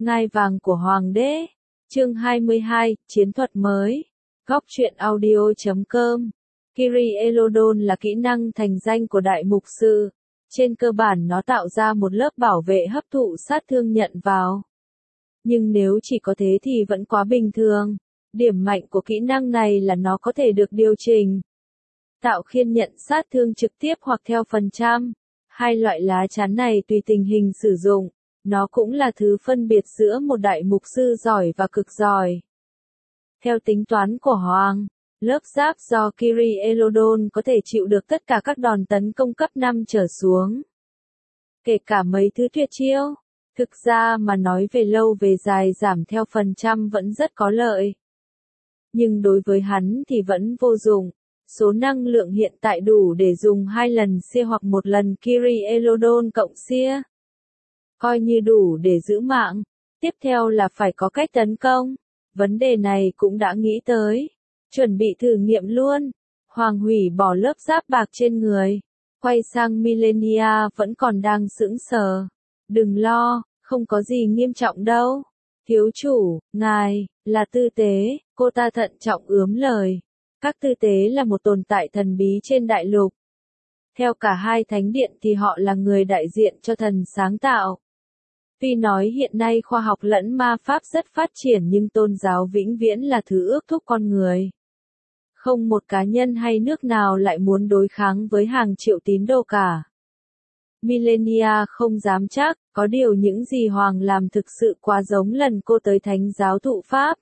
Ngai vàng của Hoàng đế. Chương 22, Chiến thuật mới. Góc truyện audio.com. Kiri Elodon là kỹ năng thành danh của Đại Mục Sư. Trên cơ bản nó tạo ra một lớp bảo vệ hấp thụ sát thương nhận vào. Nhưng nếu chỉ có thế thì vẫn quá bình thường. Điểm mạnh của kỹ năng này là nó có thể được điều chỉnh. Tạo khiên nhận sát thương trực tiếp hoặc theo phần trăm. Hai loại lá chắn này tùy tình hình sử dụng. Nó cũng là thứ phân biệt giữa một đại mục sư giỏi và cực giỏi. Theo tính toán của Hoàng, lớp giáp do Kiri Elodon có thể chịu được tất cả các đòn tấn công cấp 5 trở xuống. Kể cả mấy thứ tuyệt chiêu. Thực ra mà nói về lâu về dài giảm theo phần trăm vẫn rất có lợi. Nhưng đối với hắn thì vẫn vô dụng. Số năng lượng hiện tại đủ để dùng 2 lần xia hoặc 1 lần Kiri Elodon cộng xia. Coi như đủ để giữ mạng. Tiếp theo là phải có cách tấn công. Vấn đề này cũng đã nghĩ tới. Chuẩn bị thử nghiệm luôn. Hoàng hủy bỏ lớp giáp bạc trên người. Quay sang Millenia vẫn còn đang sững sờ. Đừng lo, không có gì nghiêm trọng đâu. Thiếu chủ, ngài, là tư tế, cô ta thận trọng ướm lời. Các tư tế là một tồn tại thần bí trên đại lục. Theo cả hai thánh điện thì họ là người đại diện cho thần sáng tạo. Tuy nói hiện nay khoa học lẫn ma pháp rất phát triển nhưng tôn giáo vĩnh viễn là thứ ước thúc con người. Không một cá nhân hay nước nào lại muốn đối kháng với hàng triệu tín đồ cả. Millenia không dám chắc, có điều những gì Hoàng làm thực sự quá giống lần cô tới thánh giáo thụ pháp.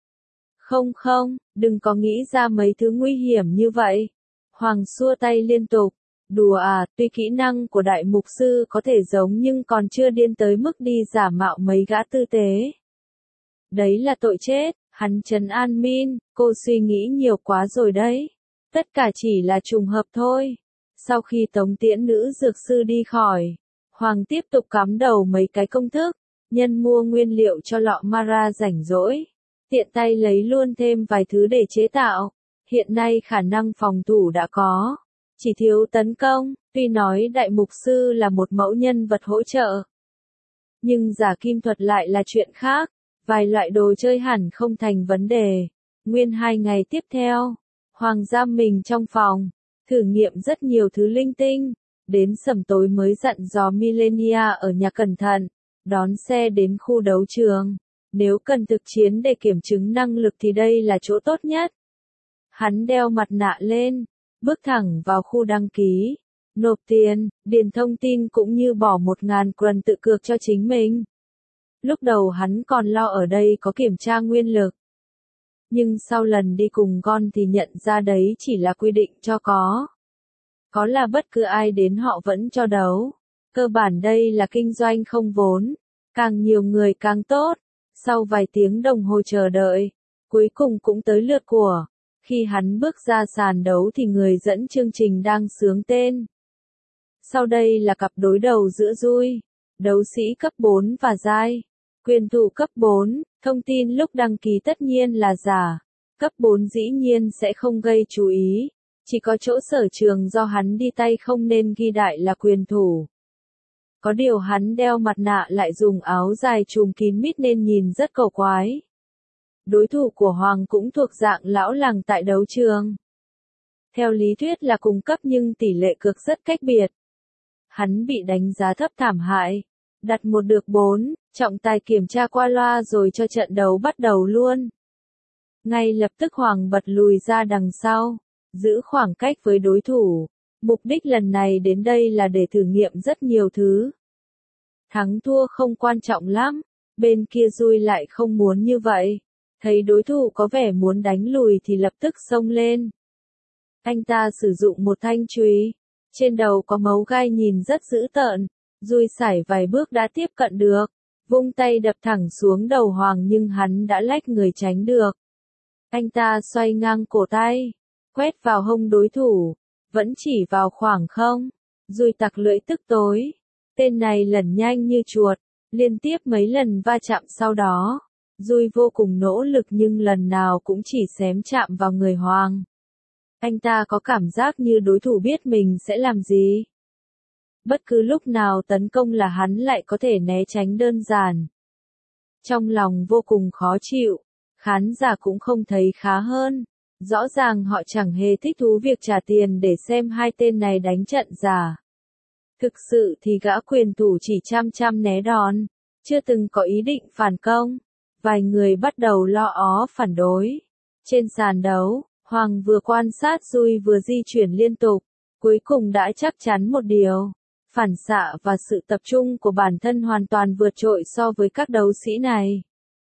Không, đừng có nghĩ ra mấy thứ nguy hiểm như vậy. Hoàng xua tay liên tục. Đùa à, tuy kỹ năng của đại mục sư có thể giống nhưng còn chưa điên tới mức đi giả mạo mấy gã tư tế. Đấy là tội chết, hắn trấn an Min, cô suy nghĩ nhiều quá rồi đấy. Tất cả chỉ là trùng hợp thôi. Sau khi tống tiễn nữ dược sư đi khỏi, Hoàng tiếp tục cắm đầu mấy cái công thức, nhân mua nguyên liệu cho lọ Mara rảnh rỗi. Tiện tay lấy luôn thêm vài thứ để chế tạo. Hiện nay khả năng phòng thủ đã có. Chỉ thiếu tấn công, tuy nói đại mục sư là một mẫu nhân vật hỗ trợ. Nhưng giả kim thuật lại là chuyện khác, vài loại đồ chơi hẳn không thành vấn đề. Nguyên 2 ngày tiếp theo, Hoàng giam mình trong phòng, thử nghiệm rất nhiều thứ linh tinh. Đến sẩm tối mới dặn dò Millenia ở nhà cẩn thận, đón xe đến khu đấu trường. Nếu cần thực chiến để kiểm chứng năng lực thì đây là chỗ tốt nhất. Hắn đeo mặt nạ lên. Bước thẳng vào khu đăng ký, nộp tiền, điền thông tin cũng như bỏ 1.000 kron tự cược cho chính mình. Lúc đầu hắn còn lo ở đây có kiểm tra nguyên lực. Nhưng sau lần đi cùng Gon thì nhận ra đấy chỉ là quy định cho có. Có là bất cứ ai đến họ vẫn cho đấu. Cơ bản đây là kinh doanh không vốn. Càng nhiều người càng tốt. Sau vài tiếng đồng hồ chờ đợi, cuối cùng cũng tới lượt của. Khi hắn bước ra sàn đấu thì người dẫn chương trình đang xướng tên. Sau đây là cặp đối đầu giữa Dui, đấu sĩ cấp 4 và Giai, quyền thủ cấp 4, thông tin lúc đăng ký tất nhiên là giả. Cấp 4 dĩ nhiên sẽ không gây chú ý, chỉ có chỗ sở trường do hắn đi tay không nên ghi đại là quyền thủ. Có điều hắn đeo mặt nạ lại dùng áo dài trùm kín mít nên nhìn rất cổ quái. Đối thủ của Hoàng cũng thuộc dạng lão làng tại đấu trường. Theo lý thuyết là cùng cấp nhưng tỷ lệ cược rất cách biệt. Hắn bị đánh giá thấp thảm hại. Đặt 1 được 4, trọng tài kiểm tra qua loa rồi cho trận đấu bắt đầu luôn. Ngay lập tức Hoàng bật lùi ra đằng sau, giữ khoảng cách với đối thủ. Mục đích lần này đến đây là để thử nghiệm rất nhiều thứ. Thắng thua không quan trọng lắm, bên kia Dui lại không muốn như vậy. Thấy đối thủ có vẻ muốn đánh lùi thì lập tức xông lên. Anh ta sử dụng một thanh chùy. Trên đầu có mấu gai nhìn rất dữ tợn. Dui sải vài bước đã tiếp cận được. Vung tay đập thẳng xuống đầu Hoàng nhưng hắn đã lách người tránh được. Anh ta xoay ngang cổ tay. Quét vào hông đối thủ. Vẫn chỉ vào khoảng không. Dui tặc lưỡi tức tối. Tên này lẩn nhanh như chuột. Liên tiếp mấy lần va chạm sau đó. Dui vô cùng nỗ lực nhưng lần nào cũng chỉ xém chạm vào người Hoàng. Anh ta có cảm giác như đối thủ biết mình sẽ làm gì. Bất cứ lúc nào tấn công là hắn lại có thể né tránh đơn giản. Trong lòng vô cùng khó chịu, khán giả cũng không thấy khá hơn. Rõ ràng họ chẳng hề thích thú việc trả tiền để xem hai tên này đánh trận giả. Thực sự thì gã quyền thủ chỉ chăm chăm né đòn, chưa từng có ý định phản công. Vài người bắt đầu lo ó phản đối. Trên sàn đấu, Hoàng vừa quan sát Dui vừa di chuyển liên tục, cuối cùng đã chắc chắn một điều. Phản xạ và sự tập trung của bản thân hoàn toàn vượt trội so với các đấu sĩ này.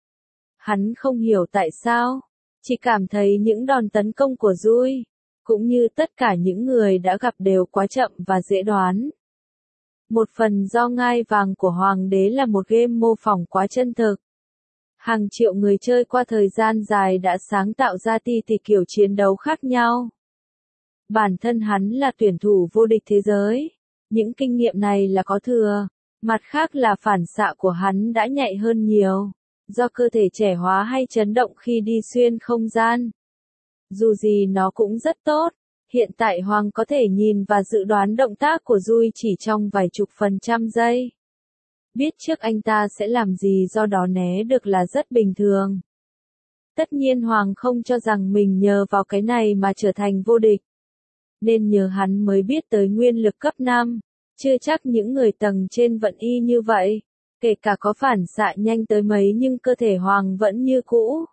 Hắn không hiểu tại sao, chỉ cảm thấy những đòn tấn công của Dui, cũng như tất cả những người đã gặp đều quá chậm và dễ đoán. Một phần do ngai vàng của Hoàng đế là một game mô phỏng quá chân thực. Hàng triệu người chơi qua thời gian dài đã sáng tạo ra tỷ kiểu chiến đấu khác nhau. Bản thân hắn là tuyển thủ vô địch thế giới. Những kinh nghiệm này là có thừa. Mặt khác là phản xạ của hắn đã nhạy hơn nhiều. Do cơ thể trẻ hóa hay chấn động khi đi xuyên không gian. Dù gì nó cũng rất tốt. Hiện tại Hoàng có thể nhìn và dự đoán động tác của Dui chỉ trong vài chục % giây. Biết trước anh ta sẽ làm gì do đó né được là rất bình thường. Tất nhiên Hoàng không cho rằng mình nhờ vào cái này mà trở thành vô địch. Nên nhờ hắn mới biết tới nguyên lực cấp 5. Chưa chắc những người tầng trên vẫn y như vậy. Kể cả có phản xạ nhanh tới mấy nhưng cơ thể Hoàng vẫn như cũ.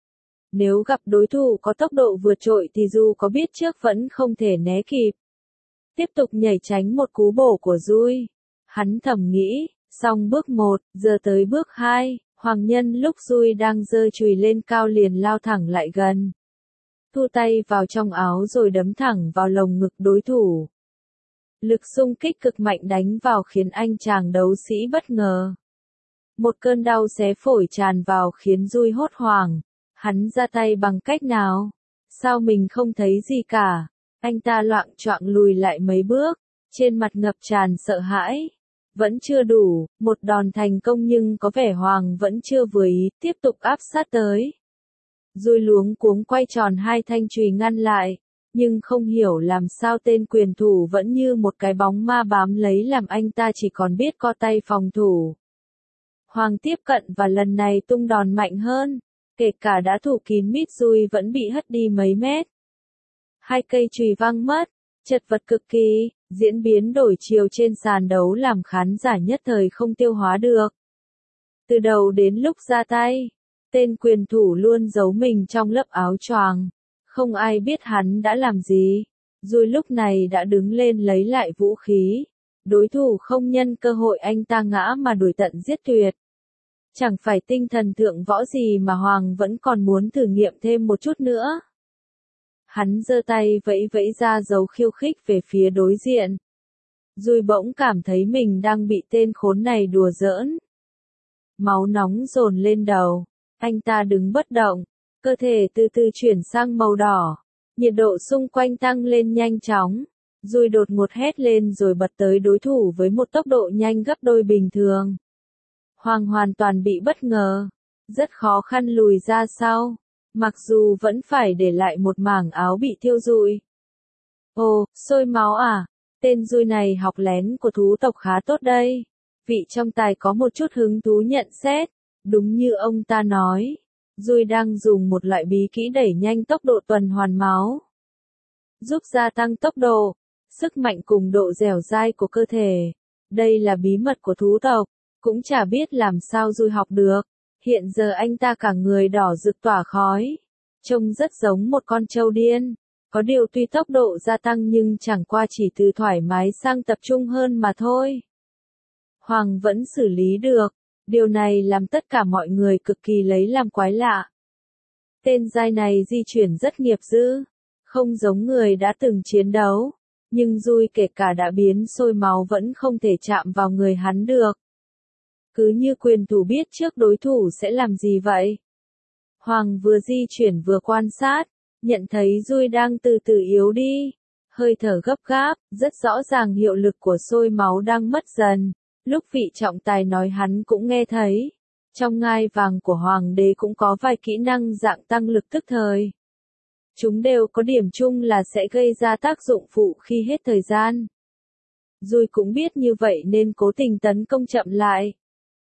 Nếu gặp đối thủ có tốc độ vượt trội thì dù có biết trước vẫn không thể né kịp. Tiếp tục nhảy tránh một cú bổ của Dui. Hắn thầm nghĩ, xong bước 1, giờ tới bước 2, Hoàng nhân lúc Dui đang giơ chùy lên cao liền lao thẳng lại gần. Thu tay vào trong áo rồi đấm thẳng vào lồng ngực đối thủ. Lực xung kích cực mạnh đánh vào khiến anh chàng đấu sĩ bất ngờ. Một cơn đau xé phổi tràn vào khiến Dui hốt hoảng. Hắn ra tay bằng cách nào? Sao mình không thấy gì cả? Anh ta loạng choạng lùi lại mấy bước, trên mặt ngập tràn sợ hãi. Vẫn chưa đủ, một đòn thành công nhưng có vẻ Hoàng vẫn chưa vừa ý, tiếp tục áp sát tới. Dui luống cuống quay tròn hai thanh chùy ngăn lại, nhưng không hiểu làm sao tên quyền thủ vẫn như một cái bóng ma bám lấy làm anh ta chỉ còn biết co tay phòng thủ. Hoàng tiếp cận và lần này tung đòn mạnh hơn, kể cả đã thủ kín mít Dui vẫn bị hất đi mấy mét. Hai cây chùy văng mất, chật vật cực kỳ, diễn biến đổi chiều trên sàn đấu làm khán giả nhất thời không tiêu hóa được. Từ đầu đến lúc ra tay, tên quyền thủ luôn giấu mình trong lớp áo choàng, không ai biết hắn đã làm gì. Dui lúc này đã đứng lên lấy lại vũ khí, đối thủ không nhân cơ hội anh ta ngã mà đuổi tận giết tuyệt. Chẳng phải tinh thần thượng võ gì mà Hoàng vẫn còn muốn thử nghiệm thêm một chút nữa. Hắn giơ tay vẫy vẫy ra dấu khiêu khích về phía đối diện. Dui bỗng cảm thấy mình đang bị tên khốn này đùa giỡn. Máu nóng dồn lên đầu, anh ta đứng bất động, cơ thể từ từ chuyển sang màu đỏ, nhiệt độ xung quanh tăng lên nhanh chóng. Dui đột ngột hét lên rồi bật tới đối thủ với một tốc độ nhanh gấp đôi bình thường. Hoàng hoàn toàn bị bất ngờ, rất khó khăn lùi ra sau, mặc dù vẫn phải để lại một mảng áo bị thiêu rụi. Ồ, sôi máu à? Tên Dui này học lén của thú tộc khá tốt đây. Vị trong tài có một chút hứng thú nhận xét, đúng như ông ta nói. Dui đang dùng một loại bí kỹ đẩy nhanh tốc độ tuần hoàn máu, giúp gia tăng tốc độ, sức mạnh cùng độ dẻo dai của cơ thể. Đây là bí mật của thú tộc, cũng chả biết làm sao Dui học được. Hiện giờ anh ta cả người đỏ rực tỏa khói, trông rất giống một con trâu điên. Có điều tuy tốc độ gia tăng nhưng chẳng qua chỉ từ thoải mái sang tập trung hơn mà thôi. Hoàng vẫn xử lý được, điều này làm tất cả mọi người cực kỳ lấy làm quái lạ. Tên giai này di chuyển rất nghiệp dư, không giống người đã từng chiến đấu, nhưng Dui kể cả đã biến sôi máu vẫn không thể chạm vào người hắn được. Cứ như quyền thủ biết trước đối thủ sẽ làm gì vậy. Hoàng vừa di chuyển vừa quan sát, nhận thấy Dui đang từ từ yếu đi, hơi thở gấp gáp, rất rõ ràng hiệu lực của sôi máu đang mất dần. Lúc vị trọng tài nói hắn cũng nghe thấy. Trong ngai vàng của Hoàng đế cũng có vài kỹ năng dạng tăng lực tức thời. Chúng đều có điểm chung là sẽ gây ra tác dụng phụ khi hết thời gian. Dui cũng biết như vậy nên cố tình tấn công chậm lại.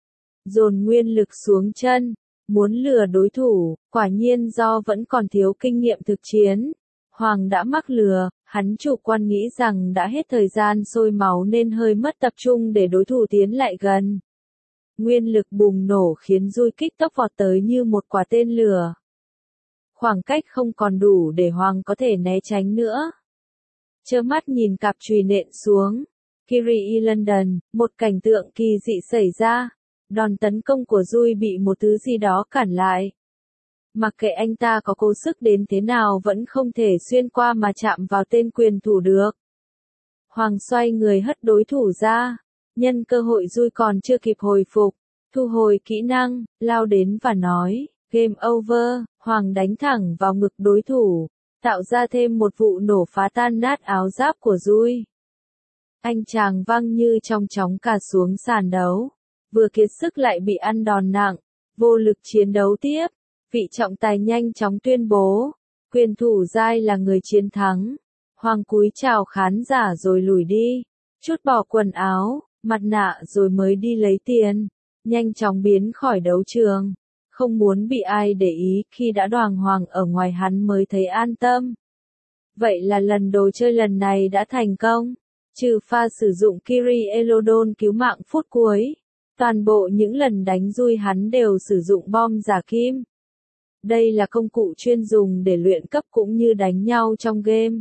dồn nguyên lực xuống chân, muốn lừa đối thủ, quả nhiên do vẫn còn thiếu kinh nghiệm thực chiến. Hoàng đã mắc lừa, hắn chủ quan nghĩ rằng đã hết thời gian sôi máu nên hơi mất tập trung để đối thủ tiến lại gần. Nguyên lực bùng nổ khiến Dui kích tốc vọt tới như một quả tên lửa. Khoảng cách không còn đủ để Hoàng có thể né tránh nữa. Trơ mắt nhìn cặp chùy nện xuống. Kyrie London, một cảnh tượng kỳ dị xảy ra. Đòn tấn công của Dui bị một thứ gì đó cản lại. Mặc kệ anh ta có cố sức đến thế nào vẫn không thể xuyên qua mà chạm vào tên quyền thủ được. Hoàng xoay người hất đối thủ ra. Nhân cơ hội Dui còn chưa kịp hồi phục. Thu hồi kỹ năng, lao đến và nói, game over. Hoàng đánh thẳng vào ngực đối thủ. Tạo ra thêm một vụ nổ phá tan nát áo giáp của Dui. Anh chàng văng như trong chóng cả xuống sàn đấu. Vừa kiệt sức lại bị ăn đòn nặng. Vô lực chiến đấu tiếp. Vị trọng tài nhanh chóng tuyên bố. Quyền thủ Giai là người chiến thắng. Hoàng cúi chào khán giả rồi lùi đi. Trút bỏ quần áo, mặt nạ rồi mới đi lấy tiền. Nhanh chóng biến khỏi đấu trường. Không muốn bị ai để ý khi đã đoàn hoàng ở ngoài hắn mới thấy an tâm. Vậy là lần đồ chơi lần này đã thành công. Trừ pha sử dụng Kyrie London cứu mạng phút cuối. Toàn bộ những lần đánh Dui hắn đều sử dụng bom giả kim. Đây là công cụ chuyên dùng để luyện cấp cũng như đánh nhau trong game.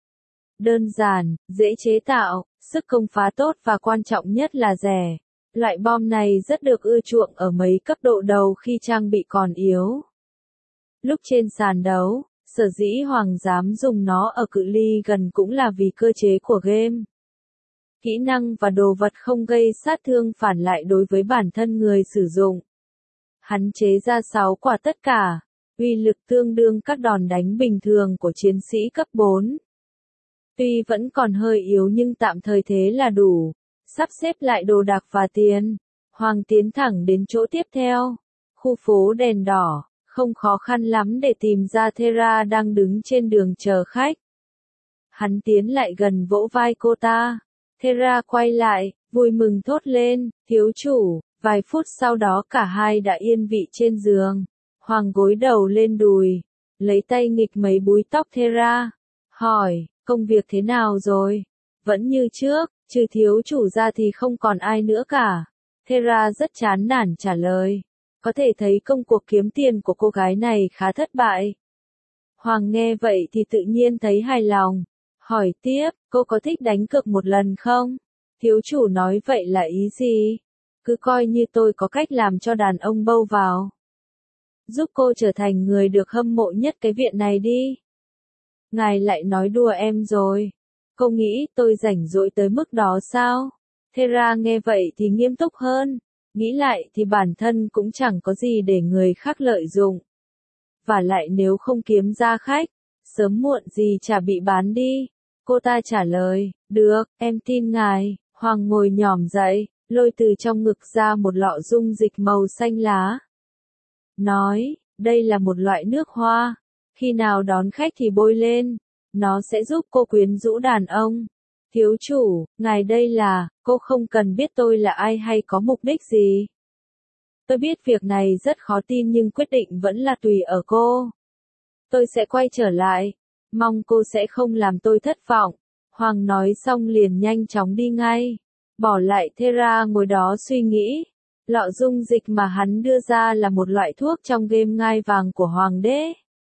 Đơn giản, dễ chế tạo, sức công phá tốt và quan trọng nhất là rẻ. Loại bom này rất được ưa chuộng ở mấy cấp độ đầu khi trang bị còn yếu. Lúc trên sàn đấu, sở dĩ Hoàng dám dùng nó ở cự ly gần cũng là vì cơ chế của game. Kỹ năng và đồ vật không gây sát thương phản lại đối với bản thân người sử dụng. Hắn chế ra 6 quả tất cả, uy lực tương đương các đòn đánh bình thường của chiến sĩ cấp 4. Tuy vẫn còn hơi yếu nhưng tạm thời thế là đủ. Sắp xếp lại đồ đạc và tiền, Hoàng tiến thẳng đến chỗ tiếp theo. Khu phố đèn đỏ, không khó khăn lắm để tìm ra Thera đang đứng trên đường chờ khách. Hắn tiến lại gần vỗ vai cô ta. Thera quay lại, vui mừng thốt lên, thiếu chủ. Vài phút sau đó cả hai đã yên vị trên giường. Hoàng gối đầu lên đùi, lấy tay nghịch mấy búi tóc Thera. Hỏi, công việc thế nào rồi? Vẫn như trước, trừ thiếu chủ ra thì không còn ai nữa cả. Thera rất chán nản trả lời. Có thể thấy công cuộc kiếm tiền của cô gái này khá thất bại. Hoàng nghe vậy thì tự nhiên thấy hài lòng. Hỏi tiếp, cô có thích đánh cược một lần không? Thiếu chủ nói vậy là ý gì? Cứ coi như tôi có cách làm cho đàn ông bâu vào. Giúp cô trở thành người được hâm mộ nhất cái viện này đi. Ngài lại nói đùa em rồi. Cô nghĩ tôi rảnh rỗi tới mức đó sao? Thera nghe vậy thì nghiêm túc hơn. Nghĩ lại thì bản thân cũng chẳng có gì để người khác lợi dụng. Và lại nếu không kiếm ra khách, sớm muộn gì chả bị bán đi. Cô ta trả lời, được, em tin ngài. Hoàng ngồi nhòm dậy, lôi từ trong ngực ra một lọ dung dịch màu xanh lá. Nói, đây là một loại nước hoa. Khi nào đón khách thì bôi lên. Nó sẽ giúp cô quyến rũ đàn ông. Thiếu chủ, ngài đây là, cô không cần biết tôi là ai hay có mục đích gì. Tôi biết việc này rất khó tin nhưng quyết định vẫn là tùy ở cô. Tôi sẽ quay trở lại. Mong cô sẽ không làm tôi thất vọng. Hoàng nói xong liền nhanh chóng đi ngay. Bỏ lại Thera ngồi đó suy nghĩ. Lọ dung dịch mà hắn đưa ra là một loại thuốc trong game ngai vàng của Hoàng đế.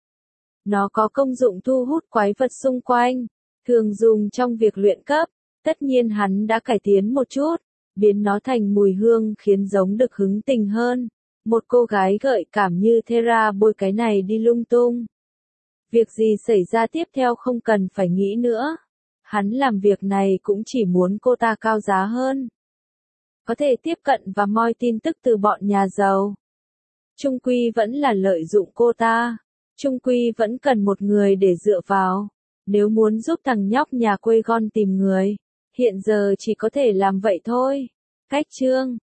Nó có công dụng thu hút quái vật xung quanh, thường dùng trong việc luyện cấp. Tất nhiên hắn đã cải tiến một chút, biến nó thành mùi hương khiến giống được hứng tình hơn. Một cô gái gợi cảm như Thera bôi cái này đi lung tung. Việc gì xảy ra tiếp theo không cần phải nghĩ nữa. Hắn làm việc này cũng chỉ muốn cô ta cao giá hơn. Có thể tiếp cận và moi tin tức từ bọn nhà giàu. Trung quy vẫn là lợi dụng cô ta. Trung quy vẫn cần một người để dựa vào. Nếu muốn giúp thằng nhóc nhà quê Gon tìm người, hiện giờ chỉ có thể làm vậy thôi. Cách chương